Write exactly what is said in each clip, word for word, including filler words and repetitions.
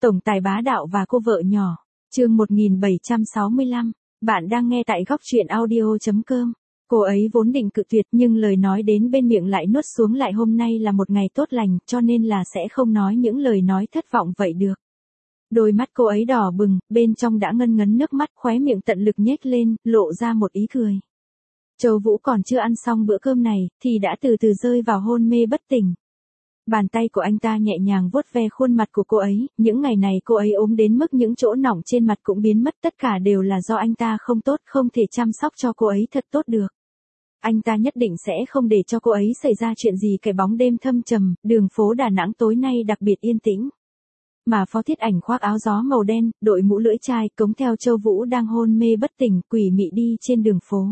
Tổng tài bá đạo và cô vợ nhỏ. Chương một nghìn bảy trăm sáu mươi lăm. Bạn đang nghe tại góc truyện audio chấm com. Cô ấy vốn định cự tuyệt nhưng lời nói đến bên miệng lại nuốt xuống lại hôm nay là một ngày tốt lành cho nên là sẽ không nói những lời nói thất vọng vậy được. Đôi mắt cô ấy đỏ bừng, bên trong đã ngân ngấn nước mắt, khóe miệng tận lực nhếch lên, lộ ra một ý cười. Châu Vũ còn chưa ăn xong bữa cơm này, thì đã từ từ rơi vào hôn mê bất tỉnh. Bàn tay của anh ta nhẹ nhàng vuốt ve khuôn mặt của cô ấy, những ngày này cô ấy ốm đến mức những chỗ nỏng trên mặt cũng biến mất, tất cả đều là do anh ta không tốt, không thể chăm sóc cho cô ấy thật tốt được. Anh ta nhất định sẽ không để cho cô ấy xảy ra chuyện gì. Cái bóng đêm thâm trầm, đường phố Đà Nẵng tối nay đặc biệt yên tĩnh. Mà Phó Thiết Ảnh khoác áo gió màu đen, đội mũ lưỡi chai, cống theo Châu Vũ đang hôn mê bất tỉnh, quỷ mị đi trên đường phố.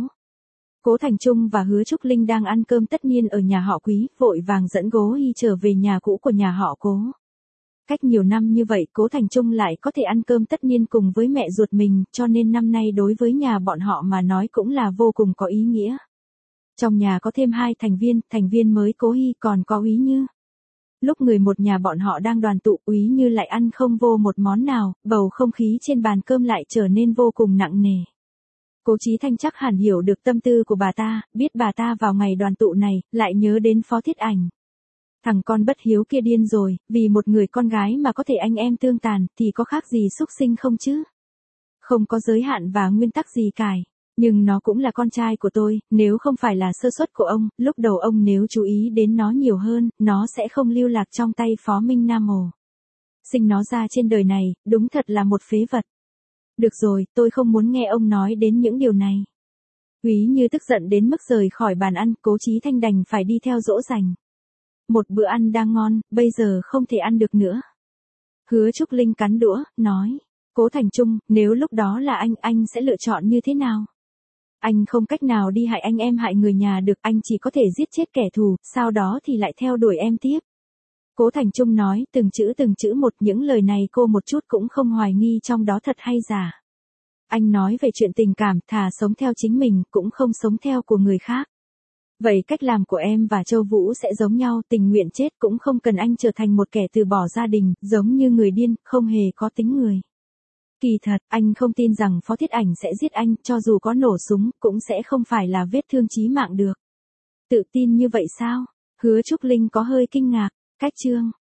Cố Thành Trung và Hứa Trúc Linh đang ăn cơm tất niên ở nhà họ Quý, vội vàng dẫn Cố Hi trở về nhà cũ của nhà họ Cố. Cách nhiều năm như vậy, Cố Thành Trung lại có thể ăn cơm tất niên cùng với mẹ ruột mình, cho nên năm nay đối với nhà bọn họ mà nói cũng là vô cùng có ý nghĩa. Trong nhà có thêm hai thành viên, thành viên mới Cố Hi còn có Úy Như. Lúc người một nhà bọn họ đang đoàn tụ, Úy Như lại ăn không vô một món nào, bầu không khí trên bàn cơm lại trở nên vô cùng nặng nề. Cố Chí Thanh chắc hẳn hiểu được tâm tư của bà ta, biết bà ta vào ngày đoàn tụ này, lại nhớ đến Phó Thiết Ảnh. Thằng con bất hiếu kia điên rồi, vì một người con gái mà có thể anh em tương tàn, thì có khác gì xúc sinh không chứ? Không có giới hạn và nguyên tắc gì cài. Nhưng nó cũng là con trai của tôi, nếu không phải là sơ suất của ông, lúc đầu ông nếu chú ý đến nó nhiều hơn, nó sẽ không lưu lạc trong tay Phó Minh Nam Ồ. Sinh nó ra trên đời này, đúng thật là một phế vật. Được rồi, tôi không muốn nghe ông nói đến những điều này. Úy Như tức giận đến mức rời khỏi bàn ăn, Cố Chí Thanh đành phải đi theo dỗ dành. Một bữa ăn đang ngon, bây giờ không thể ăn được nữa. Hứa Trúc Linh cắn đũa, nói, Cố Thành Trung, nếu lúc đó là anh, anh sẽ lựa chọn như thế nào? Anh không cách nào đi hại anh em hại người nhà được, anh chỉ có thể giết chết kẻ thù, sau đó thì lại theo đuổi em tiếp. Cố Thành Trung nói, từng chữ từng chữ một, những lời này cô một chút cũng không hoài nghi trong đó thật hay giả. Anh nói về chuyện tình cảm, thà sống theo chính mình, cũng không sống theo của người khác. Vậy cách làm của em và Châu Vũ sẽ giống nhau, tình nguyện chết cũng không cần anh trở thành một kẻ từ bỏ gia đình, giống như người điên, không hề có tính người. Kỳ thật, anh không tin rằng Phó Thiết Ảnh sẽ giết anh, cho dù có nổ súng, cũng sẽ không phải là vết thương chí mạng được. Tự tin như vậy sao? Hứa Trúc Linh có hơi kinh ngạc. Cách chương